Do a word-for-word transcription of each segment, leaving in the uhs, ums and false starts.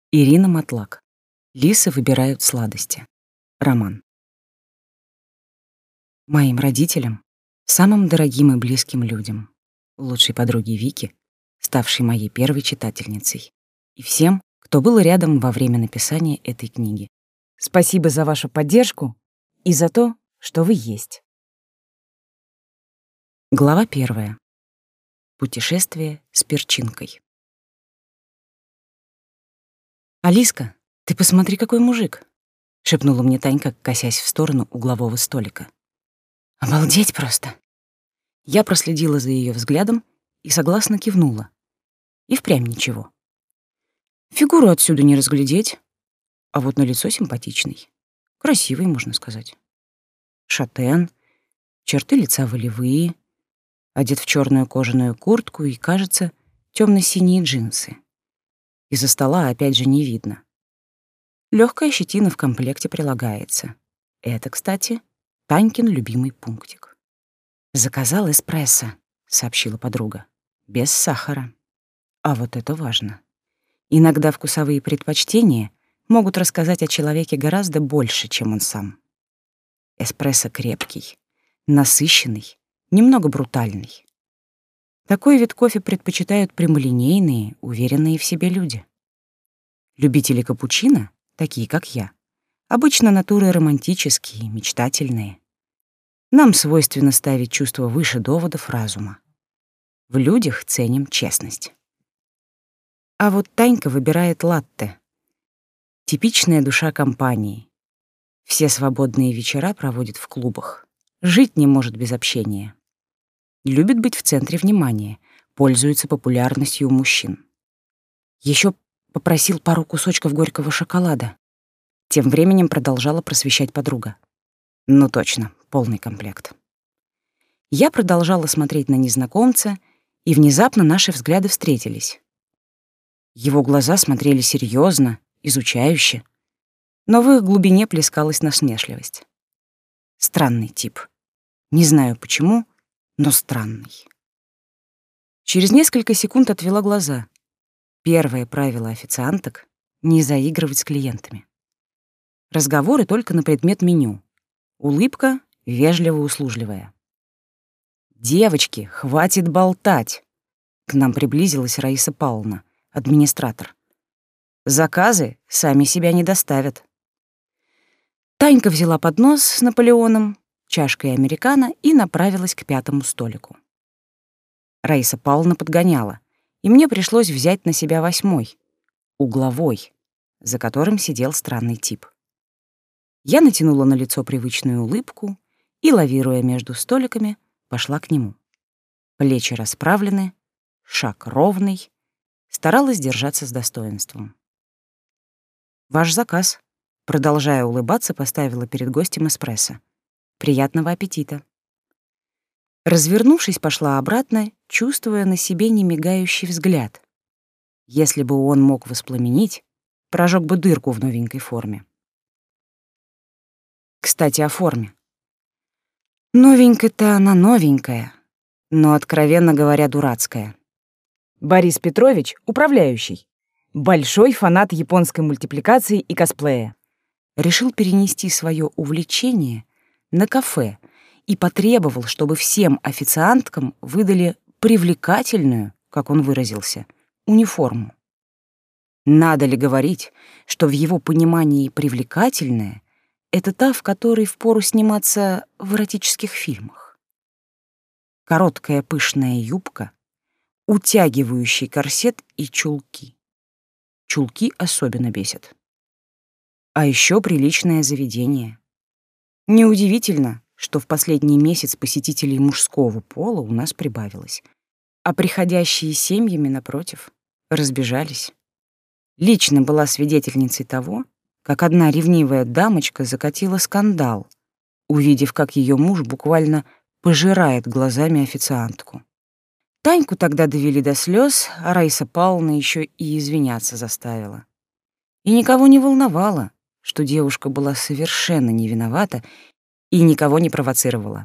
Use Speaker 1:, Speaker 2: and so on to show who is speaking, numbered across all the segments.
Speaker 1: Ирина Матлак. Лисы выбирают сладости. Роман. Моим родителям, самым дорогим и близким людям, лучшей подруге Вики, ставшей моей первой читательницей, и всем, кто был рядом во время написания этой книги. Спасибо за вашу поддержку и за то, что вы есть. Глава первая. Путешествие с перчинкой. «Алиска, ты посмотри, какой мужик!» — шепнула мне Танька, косясь в сторону углового столика. «Обалдеть просто!» Я проследила за ее взглядом и согласно кивнула. И впрямь ничего. Фигуру отсюда не разглядеть, а вот на лицо симпатичный. Красивый, можно сказать. Шатен, черты лица волевые, одет в черную кожаную куртку и, кажется, темно-синие джинсы. Из-за стола опять же не видно. Легкая щетина в комплекте прилагается. Это, кстати, Танькин любимый пунктик. «Заказал эспрессо», — сообщила подруга. «Без сахара». А вот это важно. Иногда вкусовые предпочтения могут рассказать о человеке гораздо больше, чем он сам. Эспрессо крепкий, насыщенный, немного брутальный. Такой вид кофе предпочитают прямолинейные, уверенные в себе люди. Любители капучино, такие как я, обычно натуры романтические, мечтательные. Нам свойственно ставить чувства выше доводов разума. В людях ценим честность. А вот Танька выбирает латте. Типичная душа компании. Все свободные вечера проводит в клубах. Жить не может без общения. Любит быть в центре внимания, пользуется популярностью у мужчин. Еще попросил пару кусочков горького шоколада. Тем временем продолжала просвещать подруга. Ну точно, полный комплект. Я продолжала смотреть на незнакомца, и внезапно наши взгляды встретились. Его глаза смотрели серьезно, изучающе, но в их глубине плескалась насмешливость. Странный тип. Не знаю почему, но странный. Через несколько секунд отвела глаза. Первое правило официанток — не заигрывать с клиентами. Разговоры только на предмет меню. Улыбка вежливо-услужливая. «Девочки, хватит болтать!» К нам приблизилась Раиса Павловна, администратор. «Заказы сами себя не доставят». Танька взяла поднос с Наполеоном, чашкой американо и направилась к пятому столику. Раиса Павловна подгоняла, и мне пришлось взять на себя восьмой, угловой, за которым сидел странный тип. Я натянула на лицо привычную улыбку и, лавируя между столиками, пошла к нему. Плечи расправлены, шаг ровный, старалась держаться с достоинством. «Ваш заказ», — продолжая улыбаться, поставила перед гостем эспрессо. «Приятного аппетита». Развернувшись, пошла обратно, чувствуя на себе немигающий взгляд. Если бы он мог воспламенить, прожег бы дырку в новенькой форме. Кстати, о форме. Новенькая-то она новенькая, но, откровенно говоря, дурацкая. Борис Петрович, управляющий, большой фанат японской мультипликации и косплея, решил перенести свое увлечение на кафе и потребовал, чтобы всем официанткам выдали привлекательную, как он выразился, униформу. Надо ли говорить, что в его понимании привлекательная — это та, в которой впору сниматься в эротических фильмах? Короткая пышная юбка, утягивающий корсет и чулки. Чулки особенно бесят. А еще приличное заведение. Неудивительно, что в последний месяц посетителей мужского пола у нас прибавилось, а приходящие семьями, напротив, разбежались. Лично была свидетельницей того, как одна ревнивая дамочка закатила скандал, увидев, как ее муж буквально пожирает глазами официантку. Таньку тогда довели до слез, а Раиса Павловна еще и извиняться заставила. И никого не волновало, что девушка была совершенно не виновата и никого не провоцировала.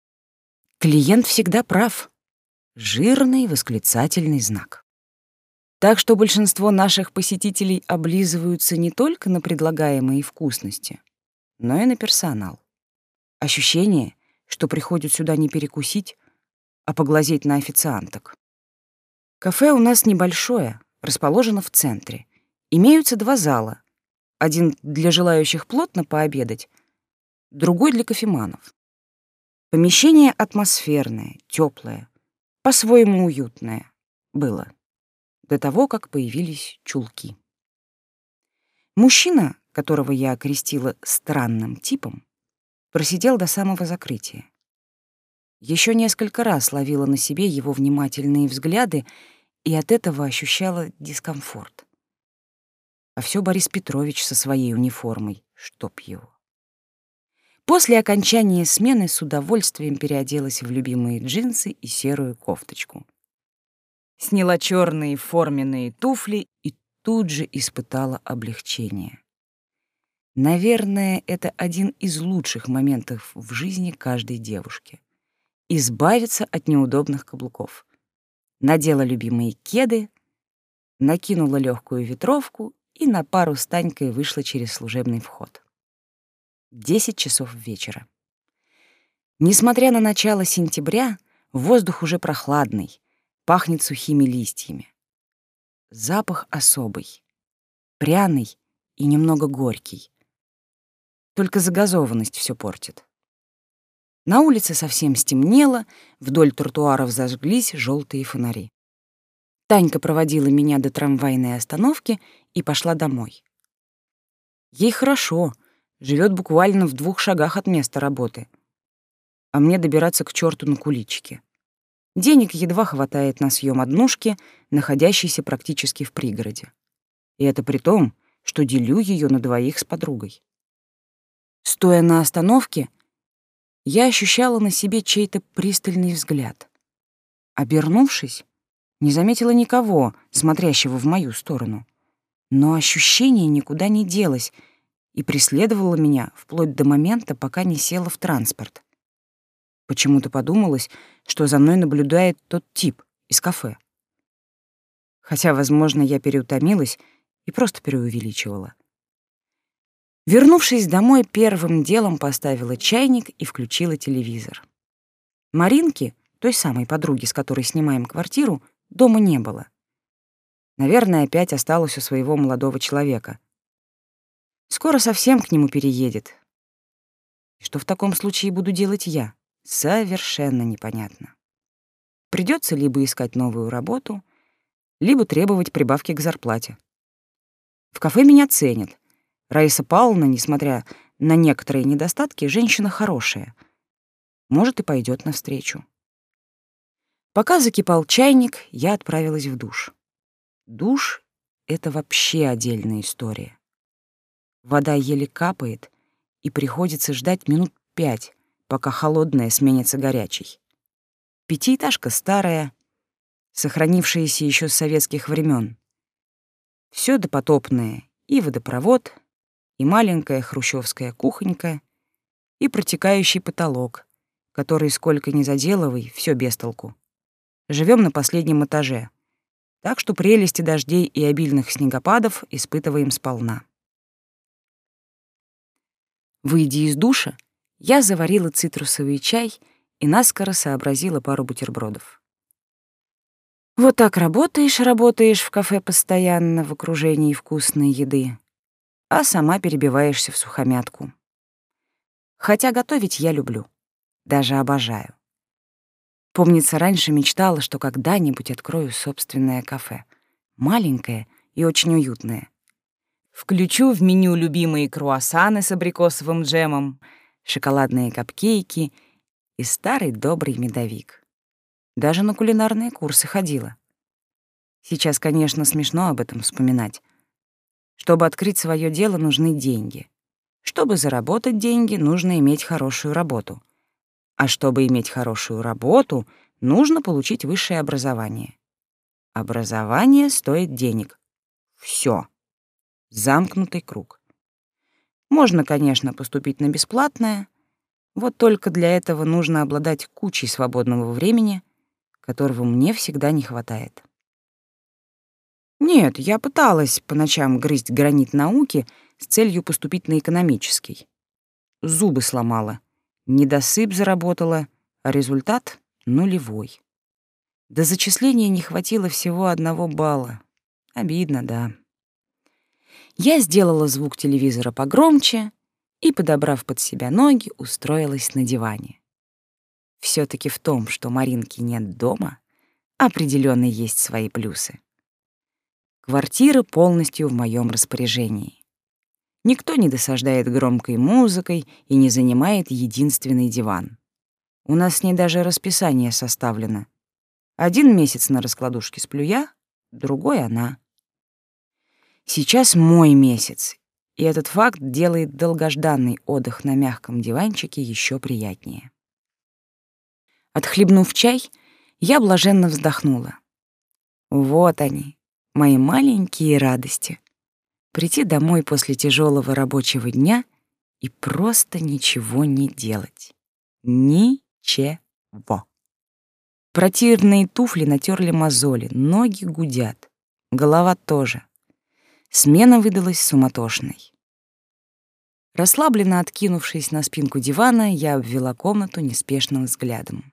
Speaker 1: Клиент всегда прав. Жирный восклицательный знак. Так что большинство наших посетителей облизываются не только на предлагаемые вкусности, но и на персонал. Ощущение, что приходят сюда не перекусить, а поглазеть на официанток. Кафе у нас небольшое, расположено в центре. Имеются два зала. Один для желающих плотно пообедать, другой для кофеманов. Помещение атмосферное, теплое, по-своему уютное было до того, как появились чулки. Мужчина, которого я окрестила странным типом, просидел до самого закрытия. Еще несколько раз ловила на себе его внимательные взгляды и от этого ощущала дискомфорт. А все Борис Петрович со своей униформой, чтоб его. После окончания смены с удовольствием переоделась в любимые джинсы и серую кофточку. Сняла черные форменные туфли и тут же испытала облегчение. Наверное, это один из лучших моментов в жизни каждой девушки. Избавиться от неудобных каблуков. Надела любимые кеды, накинула легкую ветровку и на пару с Танькой вышла через служебный вход. Десять часов вечера. Несмотря на начало сентября, воздух уже прохладный, пахнет сухими листьями. Запах особый, пряный и немного горький. Только загазованность все портит. На улице совсем стемнело, вдоль тротуаров зажглись желтые фонари. Танька проводила меня до трамвайной остановки и пошла домой. Ей хорошо, живет буквально в двух шагах от места работы. А мне добираться к черту на куличике. Денег едва хватает на съем однушки, находящейся практически в пригороде. И это при том, что делю ее на двоих с подругой. Стоя на остановке, я ощущала на себе чей-то пристальный взгляд. Обернувшись, не заметила никого, смотрящего в мою сторону. Но ощущение никуда не делось и преследовало меня вплоть до момента, пока не села в транспорт. Почему-то подумалось, что за мной наблюдает тот тип из кафе. Хотя, возможно, я переутомилась и просто преувеличивала. Вернувшись домой, первым делом поставила чайник и включила телевизор. Маринки, той самой подруги, с которой снимаем квартиру, дома не было. Наверное, опять осталась у своего молодого человека. Скоро совсем к нему переедет. И что в таком случае буду делать я? Совершенно непонятно. Придется либо искать новую работу, либо требовать прибавки к зарплате. В кафе меня ценят. Раиса Павловна, несмотря на некоторые недостатки, женщина хорошая. Может, и пойдет навстречу. Пока закипал чайник, я отправилась в душ. Душ — это вообще отдельная история. Вода еле капает, и приходится ждать минут пять, пока холодная сменится горячей. Пятиэтажка старая, сохранившаяся еще с советских времен. Все допотопное: и водопровод, и маленькая хрущевская кухонька, и протекающий потолок, который, сколько ни заделывай, все без толку. Живем на последнем этаже, так что прелести дождей и обильных снегопадов испытываем сполна. Выйдя из душа, я заварила цитрусовый чай и наскоро сообразила пару бутербродов. Вот так работаешь, работаешь в кафе постоянно в окружении вкусной еды, а сама перебиваешься в сухомятку. Хотя готовить я люблю, даже обожаю. Помнится, раньше мечтала, что когда-нибудь открою собственное кафе. Маленькое и очень уютное. Включу в меню любимые круассаны с абрикосовым джемом, шоколадные капкейки и старый добрый медовик. Даже на кулинарные курсы ходила. Сейчас, конечно, смешно об этом вспоминать. Чтобы открыть свое дело, нужны деньги. Чтобы заработать деньги, нужно иметь хорошую работу. А чтобы иметь хорошую работу, нужно получить высшее образование. Образование стоит денег. Всё. Замкнутый круг. Можно, конечно, поступить на бесплатное, вот только для этого нужно обладать кучей свободного времени, которого мне всегда не хватает. Нет, я пыталась по ночам грызть гранит науки с целью поступить на экономический. Зубы сломала, недосып заработала, а результат — нулевой. До зачисления не хватило всего одного балла. Обидно, да. Я сделала звук телевизора погромче и, подобрав под себя ноги, устроилась на диване. Все-таки в том, что Маринки нет дома, определенно есть свои плюсы. Квартира полностью в моем распоряжении. Никто не досаждает громкой музыкой и не занимает единственный диван. У нас с ней даже расписание составлено. Один месяц на раскладушке сплю я, другой — она. Сейчас мой месяц, и этот факт делает долгожданный отдых на мягком диванчике еще приятнее. Отхлебнув чай, я блаженно вздохнула. Вот они, мои маленькие радости. Прийти домой после тяжелого рабочего дня и просто ничего не делать. Ничего. Противные туфли натерли мозоли, ноги гудят, голова тоже. Смена выдалась суматошной. Расслабленно откинувшись на спинку дивана, я обвела комнату неспешным взглядом.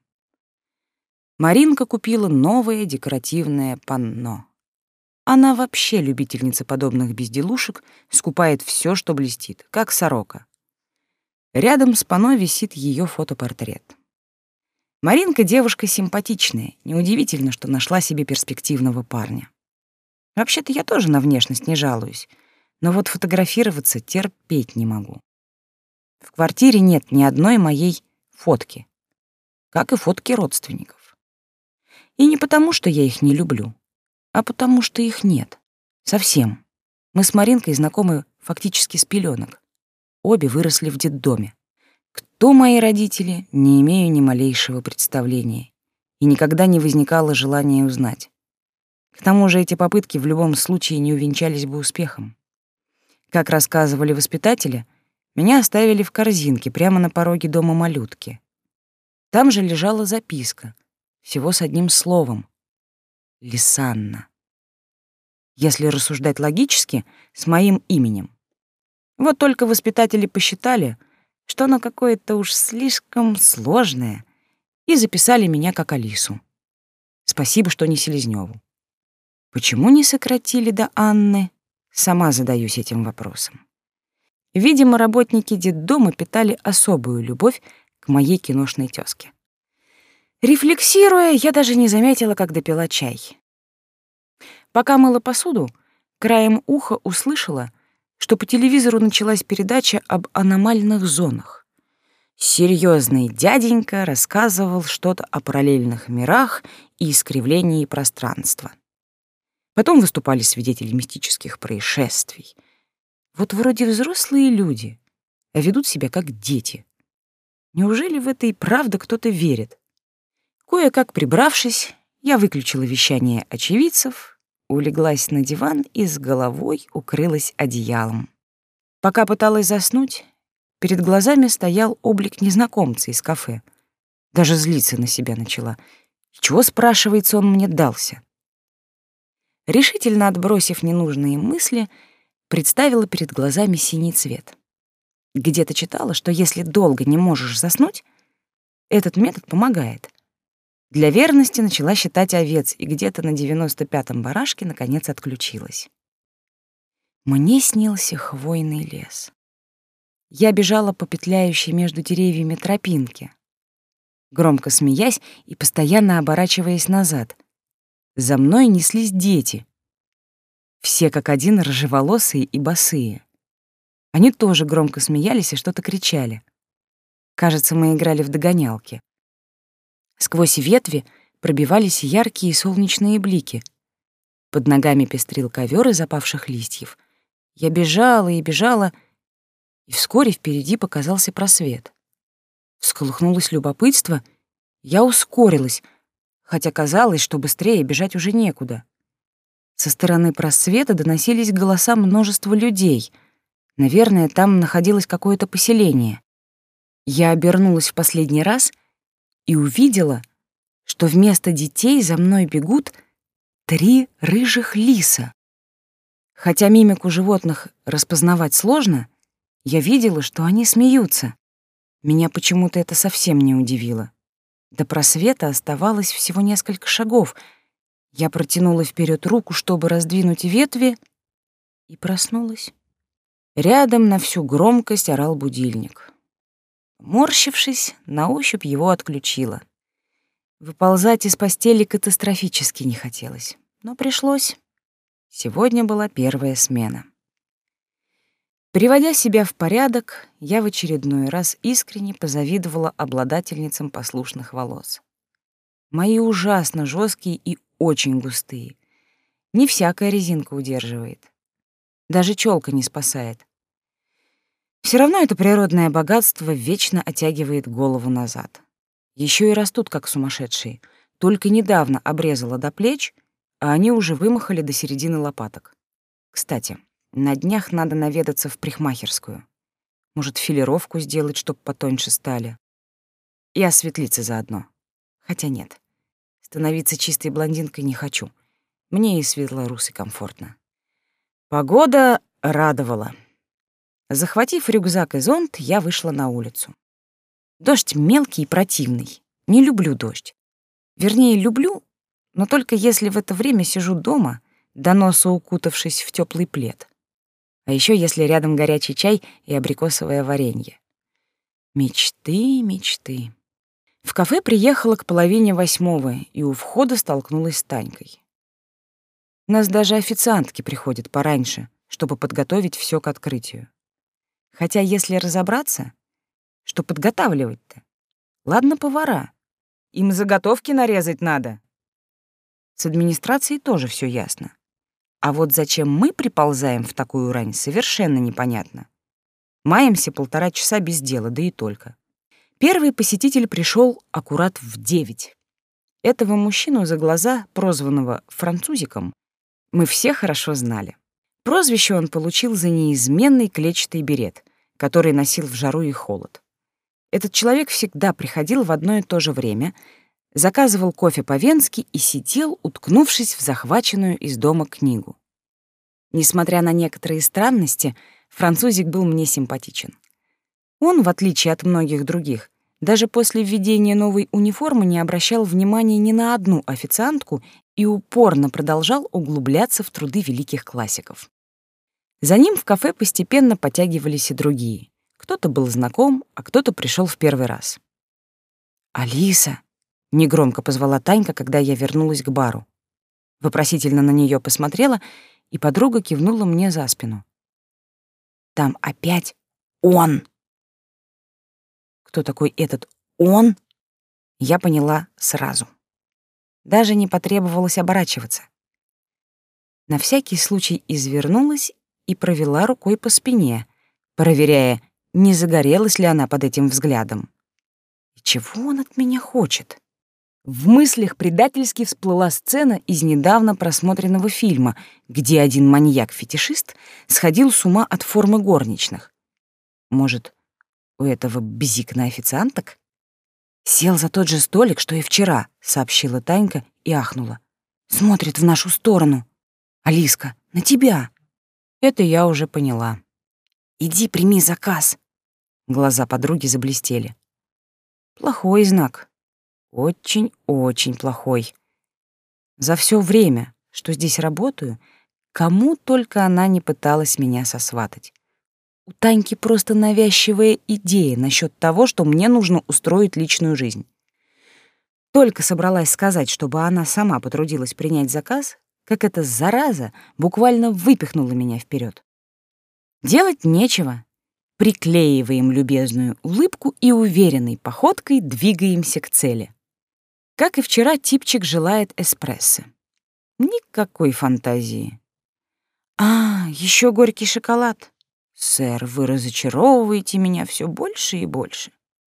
Speaker 1: Маринка купила новое декоративное панно. Она вообще любительница подобных безделушек, скупает все, что блестит, как сорока. Рядом с панно висит ее фотопортрет. Маринка девушка симпатичная, неудивительно, что нашла себе перспективного парня. Вообще-то я тоже на внешность не жалуюсь, но вот фотографироваться терпеть не могу. В квартире нет ни одной моей фотки, как и фотки родственников. И не потому, что я их не люблю, а потому что их нет. Совсем. Мы с Маринкой знакомы фактически с пеленок. Обе выросли в детдоме. Кто мои родители, не имею ни малейшего представления. И никогда не возникало желания узнать. К тому же эти попытки в любом случае не увенчались бы успехом. Как рассказывали воспитатели, меня оставили в корзинке прямо на пороге дома малютки. Там же лежала записка, всего с одним словом — Лисанна. Если рассуждать логически, с моим именем. Вот только воспитатели посчитали, что оно какое-то уж слишком сложное, и записали меня как Алису. Спасибо, что не Селезнёву. Почему не сократили до Анны? Сама задаюсь этим вопросом. Видимо, работники детдома питали особую любовь к моей киношной тёзке. Рефлексируя, я даже не заметила, как допила чай. Пока мыла посуду, краем уха услышала, что по телевизору началась передача об аномальных зонах. Серьезный дяденька рассказывал что-то о параллельных мирах и искривлении пространства. Потом выступали свидетели мистических происшествий. Вот вроде взрослые люди, а ведут себя как дети. Неужели в это и правда кто-то верит? Кое-как прибравшись, я выключила вещание очевидцев, улеглась на диван и с головой укрылась одеялом. Пока пыталась заснуть, перед глазами стоял облик незнакомца из кафе. Даже злиться на себя начала. И чего, спрашивается, он мне дался? Решительно отбросив ненужные мысли, представила перед глазами синий цвет. Где-то читала, что если долго не можешь заснуть, этот метод помогает. Для верности начала считать овец и где-то на девяносто пятом барашке наконец отключилась. Мне снился хвойный лес. Я бежала по петляющей между деревьями тропинке, громко смеясь и постоянно оборачиваясь назад. За мной неслись дети. Все как один рыжеволосые и босые. Они тоже громко смеялись и что-то кричали. Кажется, мы играли в догонялки. Сквозь ветви пробивались яркие солнечные блики. Под ногами пестрил ковер из опавших листьев. Я бежала и бежала, и вскоре впереди показался просвет. Всколыхнулось любопытство, я ускорилась, хотя казалось, что быстрее бежать уже некуда. Со стороны просвета доносились голоса множества людей. Наверное, там находилось какое-то поселение. Я обернулась в последний раз и увидела, что вместо детей за мной бегут три рыжих лиса. Хотя мимику животных распознавать сложно, я видела, что они смеются. Меня почему-то это совсем не удивило. До просвета оставалось всего несколько шагов. Я протянула вперед руку, чтобы раздвинуть ветви, и проснулась. Рядом на всю громкость орал будильник. Морщившись, на ощупь его отключила. Выползать из постели катастрофически не хотелось, но пришлось. Сегодня была первая смена. Приводя себя в порядок, я в очередной раз искренне позавидовала обладательницам послушных волос. Мои ужасно жесткие и очень густые. Не всякая резинка удерживает. Даже челка не спасает. Все равно это природное богатство вечно оттягивает голову назад. Еще и растут как сумасшедшие. Только недавно обрезала до плеч, а они уже вымахали до середины лопаток. Кстати, на днях надо наведаться в парикмахерскую. Может, филировку сделать, чтоб потоньше стали. И осветлиться заодно. Хотя нет, становиться чистой блондинкой не хочу. Мне и светло-русый комфортно. Погода радовала. Захватив рюкзак и зонт, я вышла на улицу. Дождь мелкий и противный. Не люблю дождь. Вернее, люблю, но только если в это время сижу дома, до носа укутавшись в теплый плед. А еще если рядом горячий чай и абрикосовое варенье. Мечты, мечты. В кафе приехала к половине восьмого и у входа столкнулась с Танькой. У нас даже официантки приходят пораньше, чтобы подготовить все к открытию. Хотя, если разобраться, что подготавливать-то? Ладно, повара. Им заготовки нарезать надо. С администрацией тоже все ясно. А вот зачем мы приползаем в такую рань, совершенно непонятно. Маемся полтора часа без дела, да и только. Первый посетитель пришел аккурат в девять. Этого мужчину за глаза, прозванного французиком, мы все хорошо знали. Прозвище он получил за неизменный клетчатый берет, который носил в жару и холод. Этот человек всегда приходил в одно и то же время, заказывал кофе по-венски и сидел, уткнувшись в захваченную из дома книгу. Несмотря на некоторые странности, французик был мне симпатичен. Он, в отличие от многих других, даже после введения новой униформы не обращал внимания ни на одну официантку и упорно продолжал углубляться в труды великих классиков. За ним в кафе постепенно подтягивались и другие. Кто-то был знаком, а кто-то пришел в первый раз. «Алиса!» — негромко позвала Танька, когда я вернулась к бару. Вопросительно на нее посмотрела, и подруга кивнула мне за спину. «Там опять он!» Кто такой этот «он», я поняла сразу. Даже не потребовалось оборачиваться. На всякий случай извернулась и провела рукой по спине, проверяя, не загорелась ли она под этим взглядом. И чего он от меня хочет? В мыслях предательски всплыла сцена из недавно просмотренного фильма, где один маньяк-фетишист сходил с ума от формы горничных. Может, у этого бзик на официанток? Сел за тот же столик, что и вчера, сообщила Танька и ахнула. Смотрит в нашу сторону. Алиска, на тебя. Это я уже поняла. Иди, прими заказ. Глаза подруги заблестели. Плохой знак. Очень-очень плохой. За все время, что здесь работаю, кому только она не пыталась меня сосватать. У Таньки просто навязчивая идея насчет того, что мне нужно устроить личную жизнь. Только собралась сказать, чтобы она сама потрудилась принять заказ, как эта зараза буквально выпихнула меня вперед. Делать нечего. Приклеиваем любезную улыбку и уверенной походкой двигаемся к цели. Как и вчера, типчик желает эспрессо. Никакой фантазии. А, еще горький шоколад. Сэр, вы разочаровываете меня все больше и больше.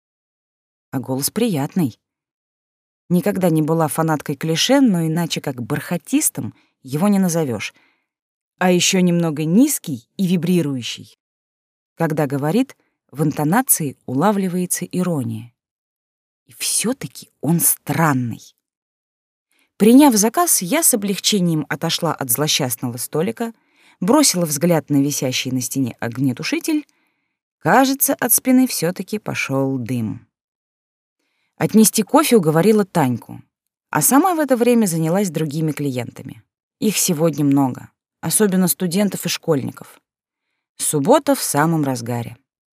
Speaker 1: А голос приятный. Никогда не была фанаткой клише, но иначе как бархатистым его не назовешь. А еще немного низкий и вибрирующий. Когда говорит, в интонации улавливается ирония. И все-таки он странный. Приняв заказ, я с облегчением отошла от злосчастного столика, бросила взгляд на висящий на стене огнетушитель. Кажется, от спины все таки пошел дым. Отнести кофе уговорила Таньку, а сама в это время занялась другими клиентами. Их сегодня много, особенно студентов и школьников. Суббота в самом разгаре.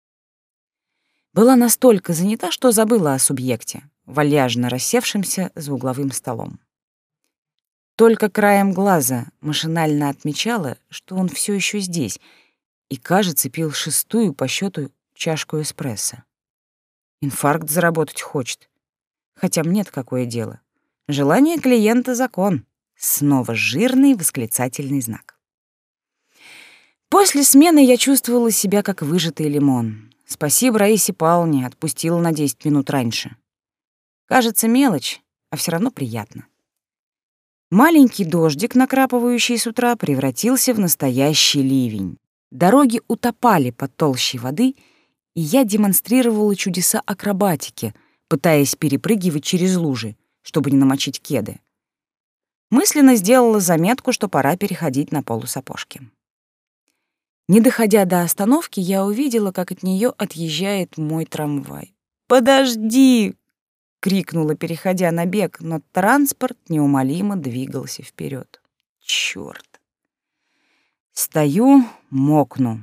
Speaker 1: Была настолько занята, что забыла о субъекте, вальяжно рассевшемся за угловым столом. Только краем глаза машинально отмечала, что он все еще здесь и, кажется, пил шестую по счету чашку эспрессо. Инфаркт заработать хочет. Хотя мне-то какое дело. Желание клиента — закон. Снова жирный восклицательный знак. После смены я чувствовала себя как выжатый лимон. Спасибо Раисе Павловне, отпустила на десять минут раньше. Кажется, мелочь, а все равно приятно. Маленький дождик, накрапывающий с утра, превратился в настоящий ливень. Дороги утопали под толщей воды, и я демонстрировала чудеса акробатики, пытаясь перепрыгивать через лужи, чтобы не намочить кеды. Мысленно сделала заметку, что пора переходить на полусапожки. Не доходя до остановки, я увидела, как от нее отъезжает мой трамвай. «Подожди!» — крикнула, переходя на бег, но транспорт неумолимо двигался вперед. Чёрт! Стою, мокну.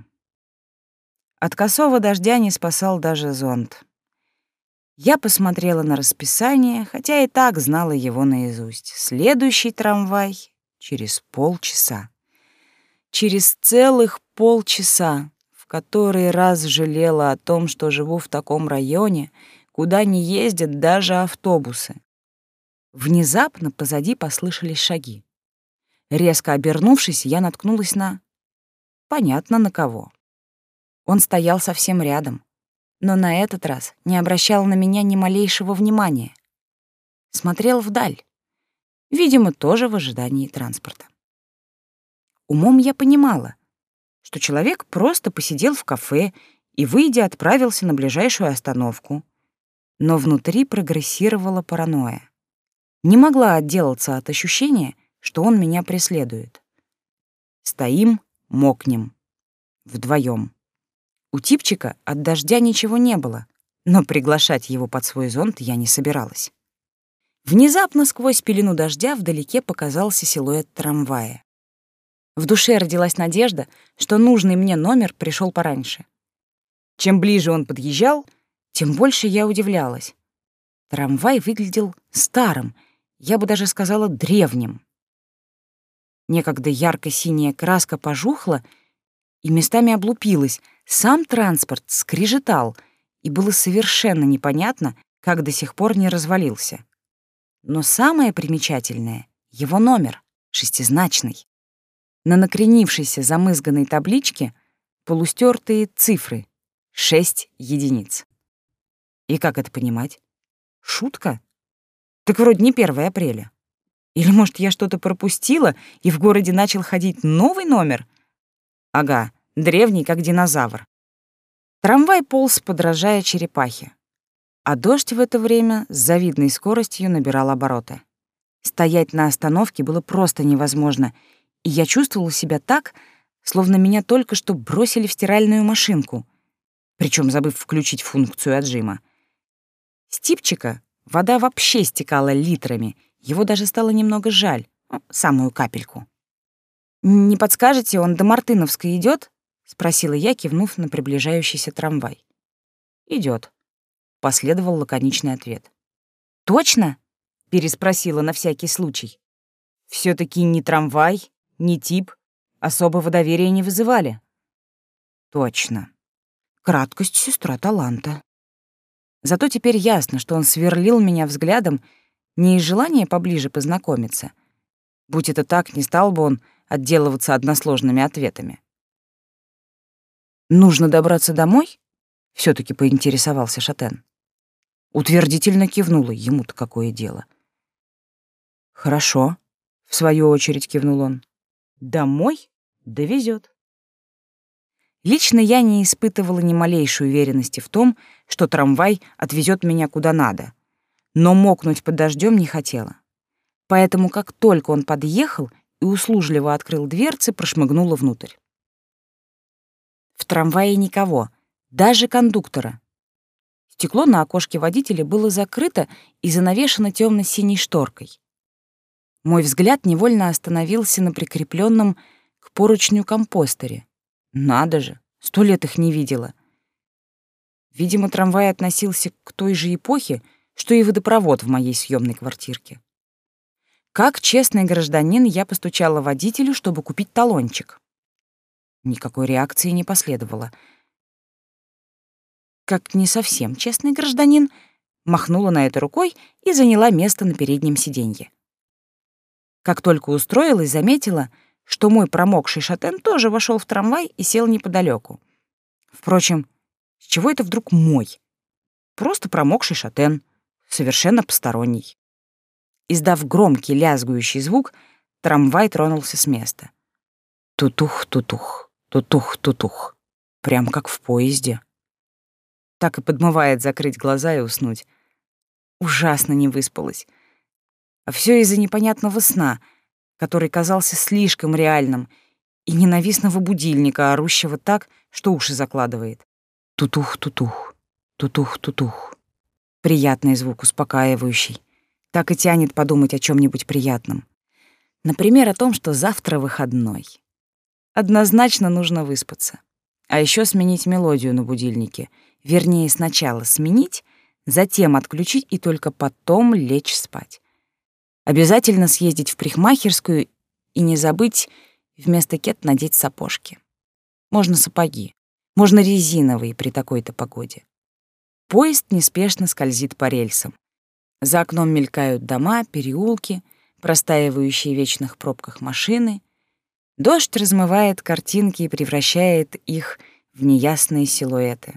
Speaker 1: От косого дождя не спасал даже зонт. Я посмотрела на расписание, хотя и так знала его наизусть. Следующий трамвай через полчаса. Через целых полчаса, в который раз жалела о том, что живу в таком районе, куда не ездят даже автобусы. Внезапно позади послышались шаги. Резко обернувшись, я наткнулась на... Понятно, на кого. Он стоял совсем рядом, но на этот раз не обращал на меня ни малейшего внимания. Смотрел вдаль, видимо, тоже в ожидании транспорта. Умом я понимала, что человек просто посидел в кафе и, выйдя, отправился на ближайшую остановку. Но внутри прогрессировала паранойя. Не могла отделаться от ощущения, что он меня преследует. Стоим, мокнем. Вдвоем. У типчика от дождя ничего не было, но приглашать его под свой зонт я не собиралась. Внезапно сквозь пелену дождя вдалеке показался силуэт трамвая. В душе родилась надежда, что нужный мне номер пришел пораньше. Чем ближе он подъезжал, тем больше я удивлялась. Трамвай выглядел старым, я бы даже сказала древним. Некогда ярко-синяя краска пожухла и местами облупилась, сам транспорт скрежетал, и было совершенно непонятно, как до сих пор не развалился. Но самое примечательное — его номер, шестизначный. На накренившейся замызганной табличке полустертые цифры — шесть единиц. И как это понимать? Шутка? Так вроде не первое апреля. Или, может, я что-то пропустила, и в городе начал ходить новый номер? Ага, древний, как динозавр. Трамвай полз, подражая черепахе. А дождь в это время с завидной скоростью набирал обороты. Стоять на остановке было просто невозможно, и я чувствовала себя так, словно меня только что бросили в стиральную машинку, причем забыв включить функцию отжима. С типчика вода вообще стекала литрами, его даже стало немного жаль, ну, самую капельку. «Не подскажете, он до Мартыновской идет? Спросила я, кивнув на приближающийся трамвай. Идет, последовал лаконичный ответ. «Точно?» — переспросила на всякий случай. все таки ни трамвай, ни тип особого доверия не вызывали. Точно. Краткость — сестра таланта. Зато теперь ясно, что он сверлил меня взглядом не из желания поближе познакомиться. Будь это так, не стал бы он отделываться односложными ответами. «Нужно добраться домой?» — все таки поинтересовался Шатен. Утвердительно кивнула, ему-то какое дело. «Хорошо», — в свою очередь кивнул он. «Домой довезет». Лично я не испытывала ни малейшей уверенности в том, что трамвай отвезет меня куда надо, но мокнуть под дождем не хотела. Поэтому, как только он подъехал и услужливо открыл дверцы, прошмыгнула внутрь. В трамвае никого, даже кондуктора. Стекло на окошке водителя было закрыто и занавешено темно-синей шторкой. Мой взгляд невольно остановился на прикрепленном к поручню компостере. Надо же, сто лет их не видела. Видимо, трамвай относился к той же эпохе, что и водопровод в моей съемной квартирке. Как честный гражданин, я постучала водителю, чтобы купить талончик. Никакой реакции не последовало. Как не совсем честный гражданин, махнула на это рукой и заняла место на переднем сиденье. Как только устроилась, заметила, что мой промокший шатен тоже вошел в трамвай и сел неподалеку. Впрочем, с чего это вдруг мой? Просто промокший шатен, совершенно посторонний. Издав громкий лязгующий звук, трамвай тронулся с места. Тутух-тутух, тутух-тутух. Прям как в поезде. Так и подмывает закрыть глаза и уснуть. Ужасно не выспалась. А все из-за непонятного сна, который казался слишком реальным, и ненавистного будильника, орущего так, что уши закладывает. Тутух-тутух, тутух-тутух. Приятный звук, успокаивающий. Так и тянет подумать о чем-нибудь приятном. Например, о том, что завтра выходной. Однозначно нужно выспаться. А еще сменить мелодию на будильнике. Вернее, сначала сменить, затем отключить и только потом лечь спать. Обязательно съездить в парикмахерскую и не забыть вместо кет надеть сапожки. Можно сапоги, можно резиновые при такой-то погоде. Поезд неспешно скользит по рельсам. За окном мелькают дома, переулки, простаивающие в вечных пробках машины. Дождь размывает картинки и превращает их в неясные силуэты.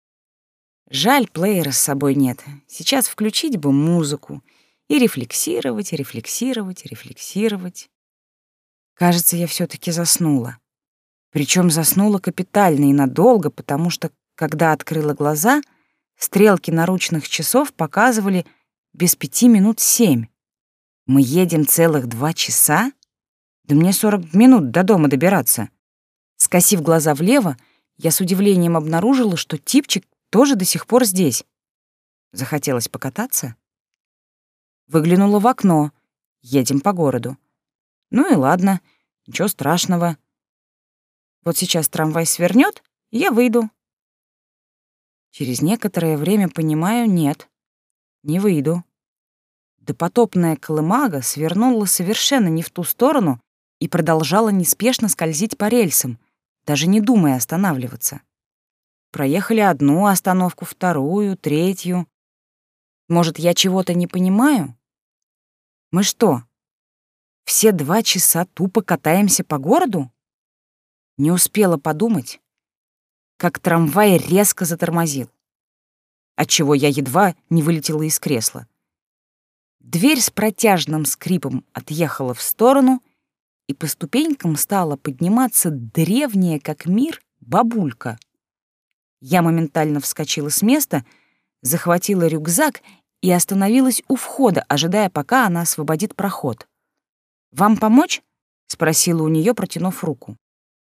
Speaker 1: Жаль, плеера с собой нет. Сейчас включить бы музыку и рефлексировать, рефлексировать, рефлексировать. Кажется, я все-таки заснула. Причем заснула капитально и надолго, потому что, когда открыла глаза, стрелки наручных часов показывали без пяти минут семь. Мы едем целых два часа? Да мне сорок минут до дома добираться. Скосив глаза влево, я с удивлением обнаружила, что типчик тоже до сих пор здесь. Захотелось покататься? Выглянула в окно. Едем по городу. Ну и ладно, ничего страшного. Вот сейчас трамвай свернет, и я выйду. Через некоторое время понимаю, нет, не выйду. Допотопная колымага свернула совершенно не в ту сторону и продолжала неспешно скользить по рельсам, даже не думая останавливаться. Проехали одну остановку, вторую, третью. Может, я чего-то не понимаю? Мы что, все два часа тупо катаемся по городу? Не успела подумать, как трамвай резко затормозил, отчего я едва не вылетела из кресла. Дверь с протяжным скрипом отъехала в сторону, и по ступенькам стала подниматься древняя, как мир, бабулька. Я моментально вскочила с места, захватила рюкзак и остановилась у входа, ожидая, пока она освободит проход. «Вам помочь?» — спросила у нее, протянув руку.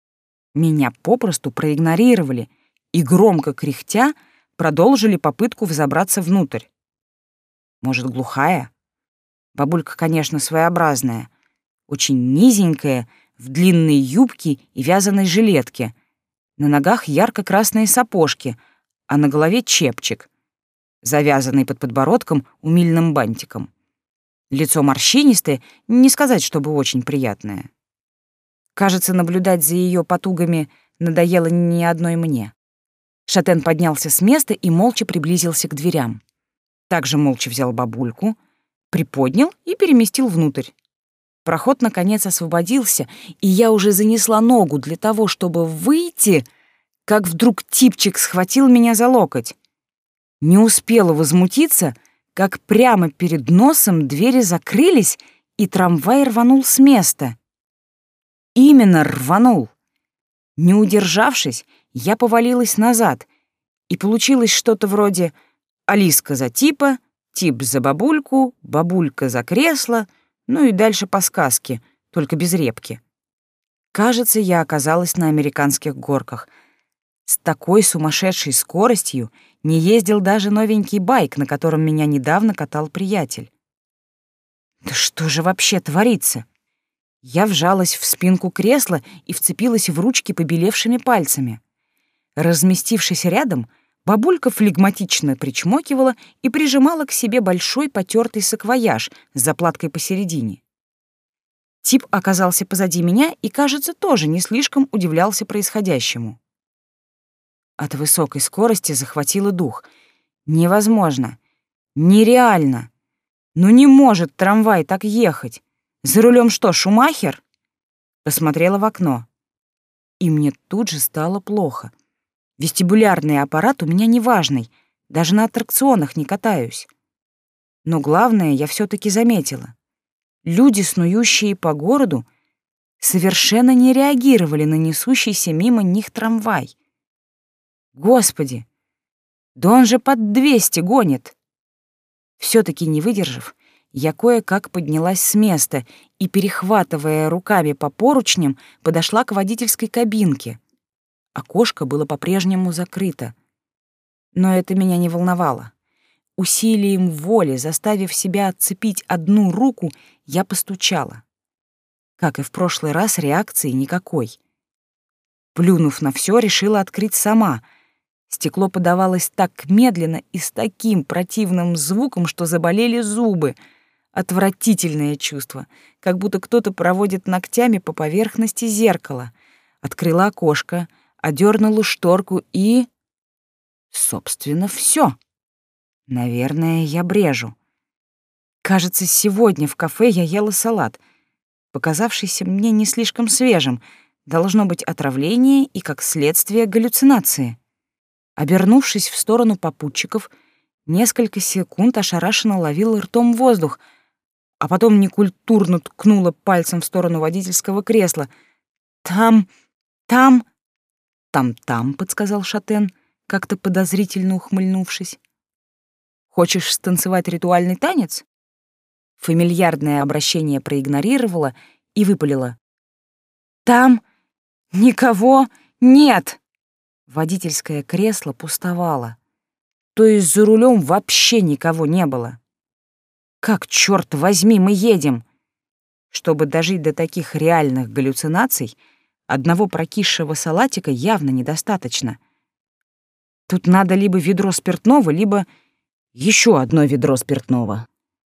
Speaker 1: Меня попросту проигнорировали и, громко кряхтя, продолжили попытку взобраться внутрь. Может, глухая? Бабулька, конечно, своеобразная, очень низенькая, в длинной юбке и вязаной жилетке. На ногах ярко-красные сапожки, а на голове чепчик, завязанный под подбородком умильным бантиком. Лицо морщинистое, не сказать, чтобы очень приятное. Кажется, наблюдать за ее потугами надоело ни одной мне. Шатен поднялся с места и молча приблизился к дверям. Также молча взял бабульку, приподнял и переместил внутрь. Проход, наконец, освободился, и я уже занесла ногу для того, чтобы выйти, как вдруг типчик схватил меня за локоть. Не успела возмутиться, как прямо перед носом двери закрылись, и трамвай рванул с места. Именно рванул. Не удержавшись, я повалилась назад, и получилось что-то вроде «Алиска за типа», «Тип за бабульку», «Бабулька за кресло», ну и дальше по сказке только без репки. Кажется, я оказалась на американских горках. С такой сумасшедшей скоростью не ездил даже новенький байк, на котором меня недавно катал приятель. Да что же вообще творится? Я вжалась в спинку кресла и вцепилась в ручки побелевшими пальцами. Разместившись рядом, бабулька флегматично причмокивала и прижимала к себе большой потертый саквояж с заплаткой посередине. Тип оказался позади меня и, кажется, тоже не слишком удивлялся происходящему. От высокой скорости захватило дух. Невозможно. Нереально. Ну не может трамвай так ехать. За рулем что, Шумахер? Посмотрела в окно. И мне тут же стало плохо. Вестибулярный аппарат у меня неважный, даже на аттракционах не катаюсь. Но главное я все-таки заметила. Люди, снующие по городу, совершенно не реагировали на несущийся мимо них трамвай. Господи, да он же под двести гонит. Все-таки не выдержав, я кое-как поднялась с места и, перехватывая руками по поручням, подошла к водительской кабинке. Окошко было по-прежнему закрыто. Но это меня не волновало. Усилием воли, заставив себя отцепить одну руку, я постучала. Как и в прошлый раз, реакции никакой. Плюнув на все, решила открыть сама. Стекло подавалось так медленно и с таким противным звуком, что заболели зубы. Отвратительное чувство, как будто кто-то проводит ногтями по поверхности зеркала. Открыла окошко, одернула шторку и... Собственно, все. Наверное, я брежу. Кажется, сегодня в кафе я ела салат, показавшийся мне не слишком свежим. Должно быть отравление и, как следствие, галлюцинации. Обернувшись в сторону попутчиков, несколько секунд ошарашенно ловила ртом воздух, а потом некультурно ткнула пальцем в сторону водительского кресла. «Там... там...» «Там-там», — подсказал Шатен, как-то подозрительно ухмыльнувшись. «Хочешь станцевать ритуальный танец?» Фамильярное обращение проигнорировала и выпалила. «Там никого нет!» Водительское кресло пустовало. То есть за рулем вообще никого не было. Как, черт возьми, мы едем? Чтобы дожить до таких реальных галлюцинаций, одного прокисшего салатика явно недостаточно. Тут надо либо ведро спиртного, либо еще одно ведро спиртного.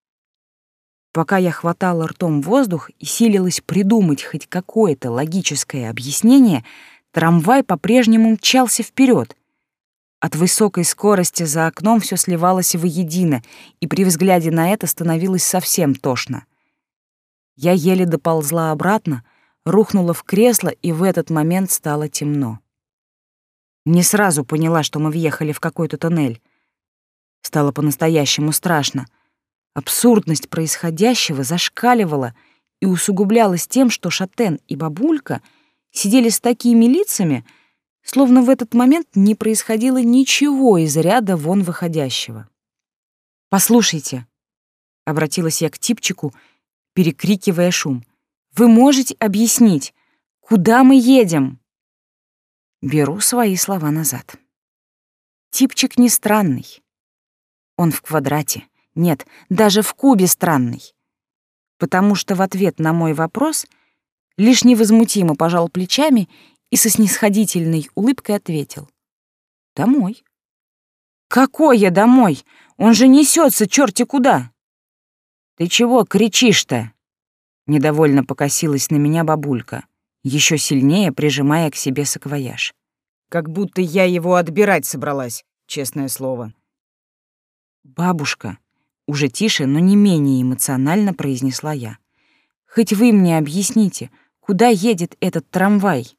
Speaker 1: Пока я хватала ртом воздух и силилась придумать хоть какое-то логическое объяснение, трамвай по-прежнему мчался вперед. От высокой скорости за окном все сливалось воедино, и при взгляде на это становилось совсем тошно. Я еле доползла обратно, рухнула в кресло, и в этот момент стало темно. Не сразу поняла, что мы въехали в какой-то тоннель. Стало по-настоящему страшно. Абсурдность происходящего зашкаливала и усугублялась тем, что Шатен и бабулька сидели с такими лицами, словно в этот момент не происходило ничего из ряда вон выходящего. «Послушайте», — обратилась я к типчику, перекрикивая шум, «вы можете объяснить, куда мы едем?» Беру свои слова назад. Типчик не странный. Он в квадрате. Нет, даже в кубе странный. Потому что в ответ на мой вопрос лишь невозмутимо пожал плечами и со снисходительной улыбкой ответил. «Домой». «Какое домой? Он же несется черти куда!» «Ты чего кричишь-то?» Недовольно покосилась на меня бабулька, еще сильнее прижимая к себе саквояж. Как будто я его отбирать собралась, честное слово. «Бабушка», уже тише, но не менее эмоционально произнесла я, «хоть вы мне объясните, куда едет этот трамвай?»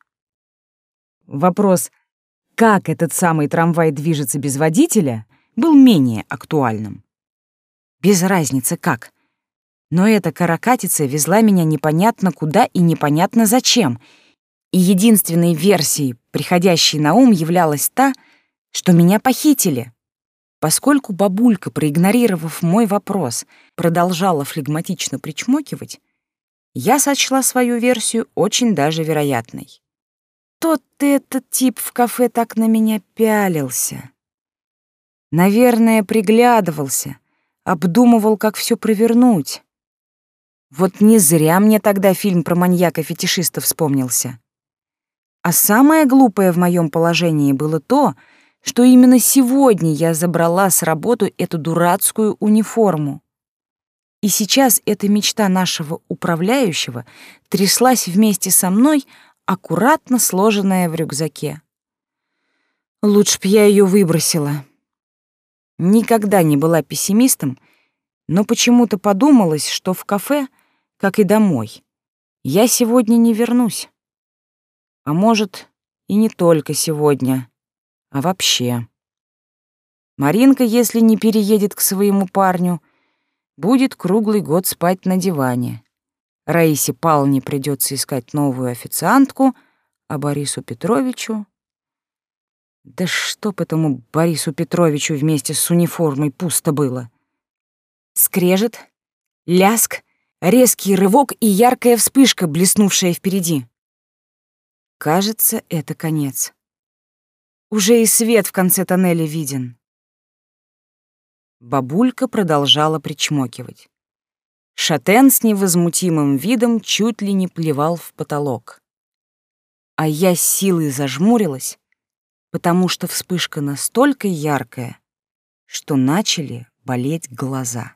Speaker 1: Вопрос, как этот самый трамвай движется без водителя, был менее актуальным. Без разницы как. Но эта каракатица везла меня непонятно куда и непонятно зачем, и единственной версией, приходящей на ум, являлась та, что меня похитили. Поскольку бабулька, проигнорировав мой вопрос, продолжала флегматично причмокивать, Я сочла свою версию очень даже вероятной. Тот-то этот тип в кафе так на меня пялился. Наверное, приглядывался, обдумывал, как все провернуть. Вот не зря мне тогда фильм про маньяка-фетишиста вспомнился. А самое глупое в моем положении было то, что именно сегодня я забрала с работы эту дурацкую униформу. И сейчас эта мечта нашего управляющего тряслась вместе со мной, аккуратно сложенная в рюкзаке. Лучше б я ее выбросила. Никогда не была пессимистом, но почему-то подумалось, что в кафе, как и домой, я сегодня не вернусь. А может, и не только сегодня, а вообще. Маринка, если не переедет к своему парню, будет круглый год спать на диване. Раисе Павловне придется искать новую официантку, а Борису Петровичу... Да чтоб этому Борису Петровичу вместе с униформой пусто было. Скрежет, ляск, резкий рывок и яркая вспышка, блеснувшая впереди. Кажется, это конец. Уже и свет в конце тоннеля виден. Бабулька продолжала причмокивать. Шатен с невозмутимым видом чуть ли не плевал в потолок. А я с силой зажмурилась, потому что вспышка настолько яркая, что начали болеть глаза.